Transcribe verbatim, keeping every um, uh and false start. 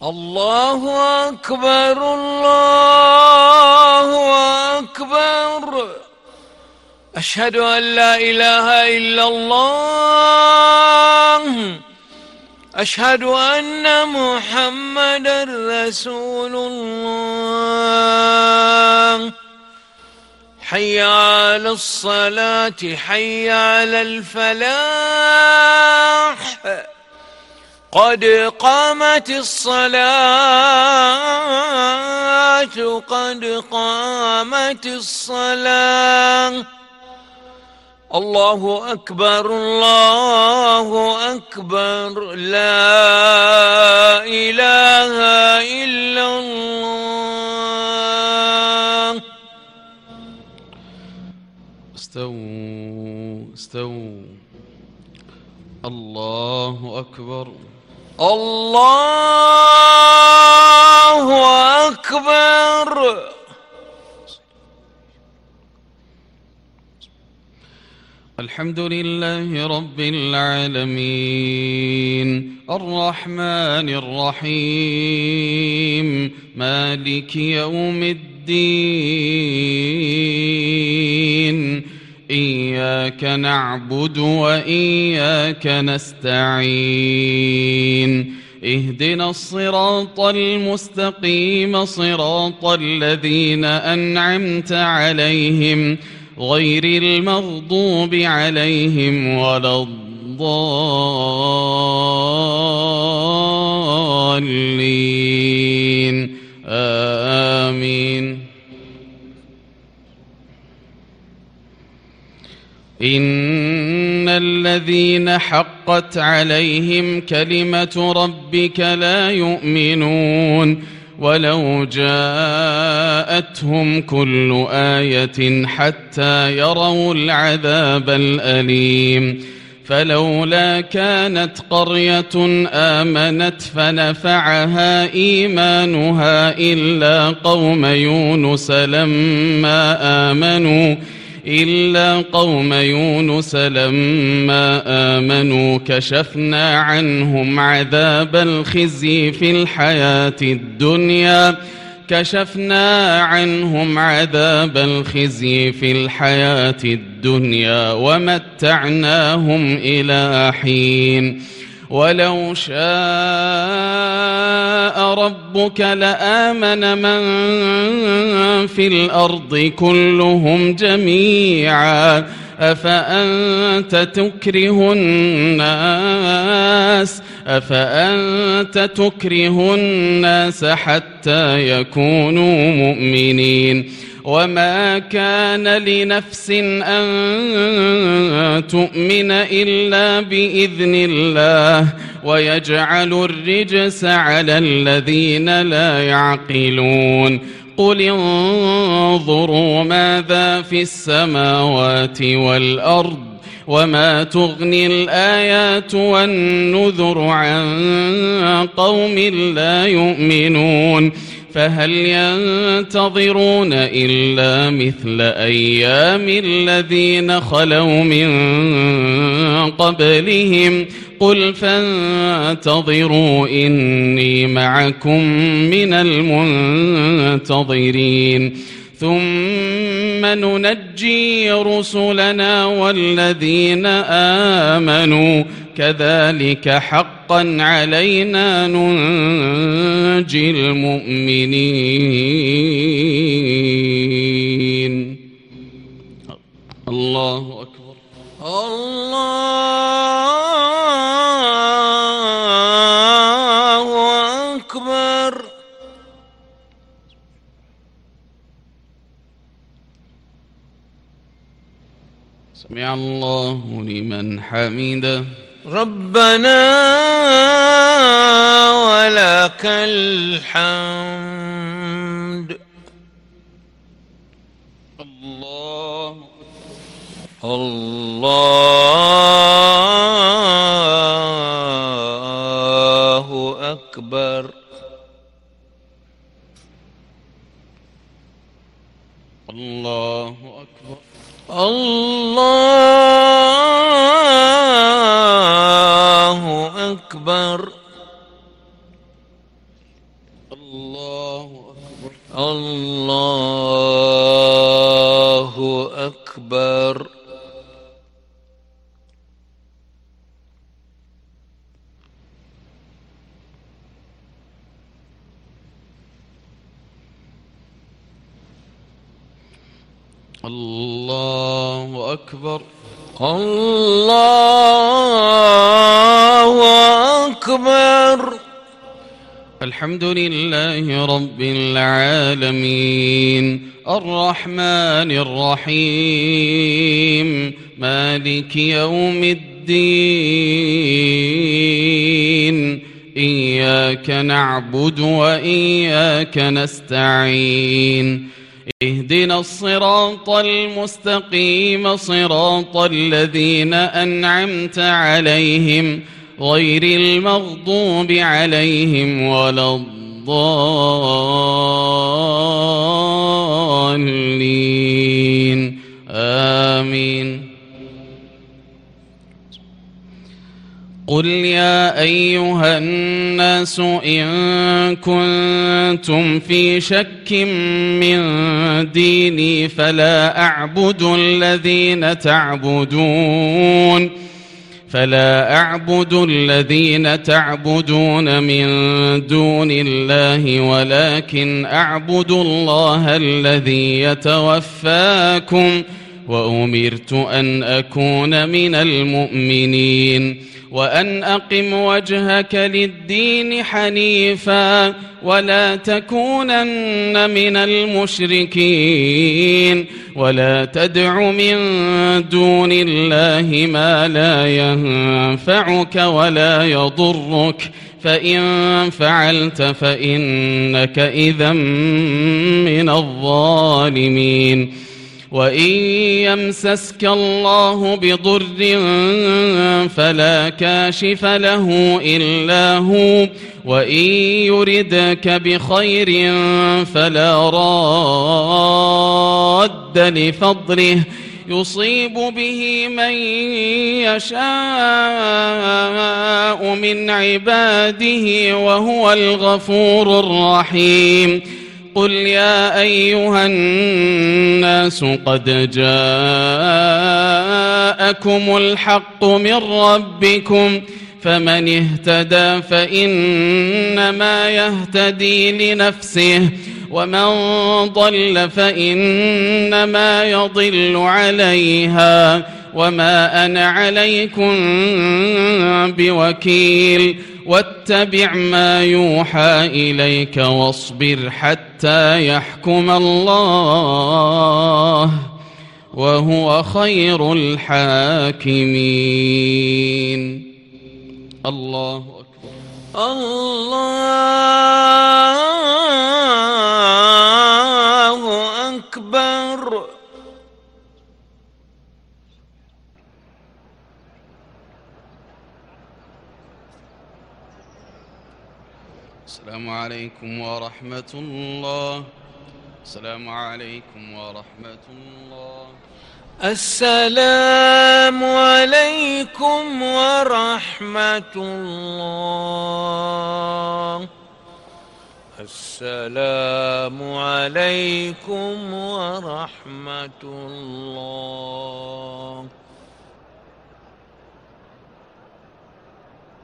الله أكبر الله أكبر. أشهد أن لا إله إلا الله. أشهد أن محمدا رسول الله. حي على الصلاة حي على الفلاح. قد قامت الصلاة قد قامت الصلاة. الله أكبر الله أكبر. لا إله إلا الله. استووا استووا. الله أكبر الله أكبر. الحمد لله رب العالمين الرحمن الرحيم مالك يوم الدين إياك نعبد وإياك نستعين اهدنا الصراط المستقيم صراط الذين أنعمت عليهم غير المغضوب عليهم ولا الضالين آمين. إن الذين حقت عليهم كلمة ربك لا يؤمنون ولو جاءتهم كل آية حتى يروا العذاب الأليم. فلولا كانت قرية آمنت فنفعها إيمانها إلا قوم يونس لما آمنوا إلا قوم يونس لما آمنوا كشفنا عنهم عذاب الخزي في الحياة الدنيا كشفنا عنهم عذاب الخزي في الحياة الدنيا ومتعناهم إلى حين. ولو شاء ربك لآمن من في الأرض كلهم جميعا أفأنت تكره الناس أفأنت تكره الناس حتى يكونوا مؤمنين. وما كان لنفس أن تؤمن إلا بإذن الله ويجعل الرجس على الذين لا يعقلون. قل انظروا ماذا في السماوات والأرض وما تغني الآيات والنذر عن قوم لا يؤمنون. فهل ينتظرون إلا مثل أيام الذين خلوا من قبلهم قل فانتظروا إني معكم من المنتظرين. ثم ننجي رسلنا والذين آمنوا كذلك حقا علينا ننجي المؤمنين. الله أكبر الله أكبر. سمع الله لمن حمده ربنا ولك الحمد. الله الله أكبر. الله أكبر الله أكبر. الله أكبر. الله أكبر. الله أكبر. الله أكبر. الحمد لله رب العالمين الرحمن الرحيم مالك يوم الدين إياك نعبد وإياك نستعين اهدنا الصراط المستقيم صراط الذين أنعمت عليهم غير المغضوب عليهم ولا الضالين آمين. قل يا أيها الناس إن كنتم في شك من ديني فلا أعبد الذين تعبدون فلا أعبد الذين تعبدون من دون الله ولكن أعبد الله الذي يتوفاكم وأمرت أن أكون من المؤمنين وأن أقم وجهك للدين حنيفا ولا تكونن من المشركين ولا تدع من دون الله ما لا ينفعك ولا يضرك فإن فعلت فإنك إذا من الظالمين. وإن يمسسك الله بضر فلا كاشف له إلا هو وإن يردك بخير فلا راد لفضله يصيب به من يشاء من عباده وهو الغفور الرحيم. قل يا أيها الناس قد جاءكم الحق من ربكم فمن اهتدى فإنما يهتدي لنفسه ومن ضل فإنما يضل عليها وما أنا عليكم بوكيل. واتبع ما يوحى إليك واصبر حتى يحكم الله وهو خير الحاكمين. الله أكبر. الله أكبر. السلام عليكم ورحمة الله. السلام عليكم ورحمة الله. السلام عليكم ورحمة الله. السلام عليكم ورحمة الله.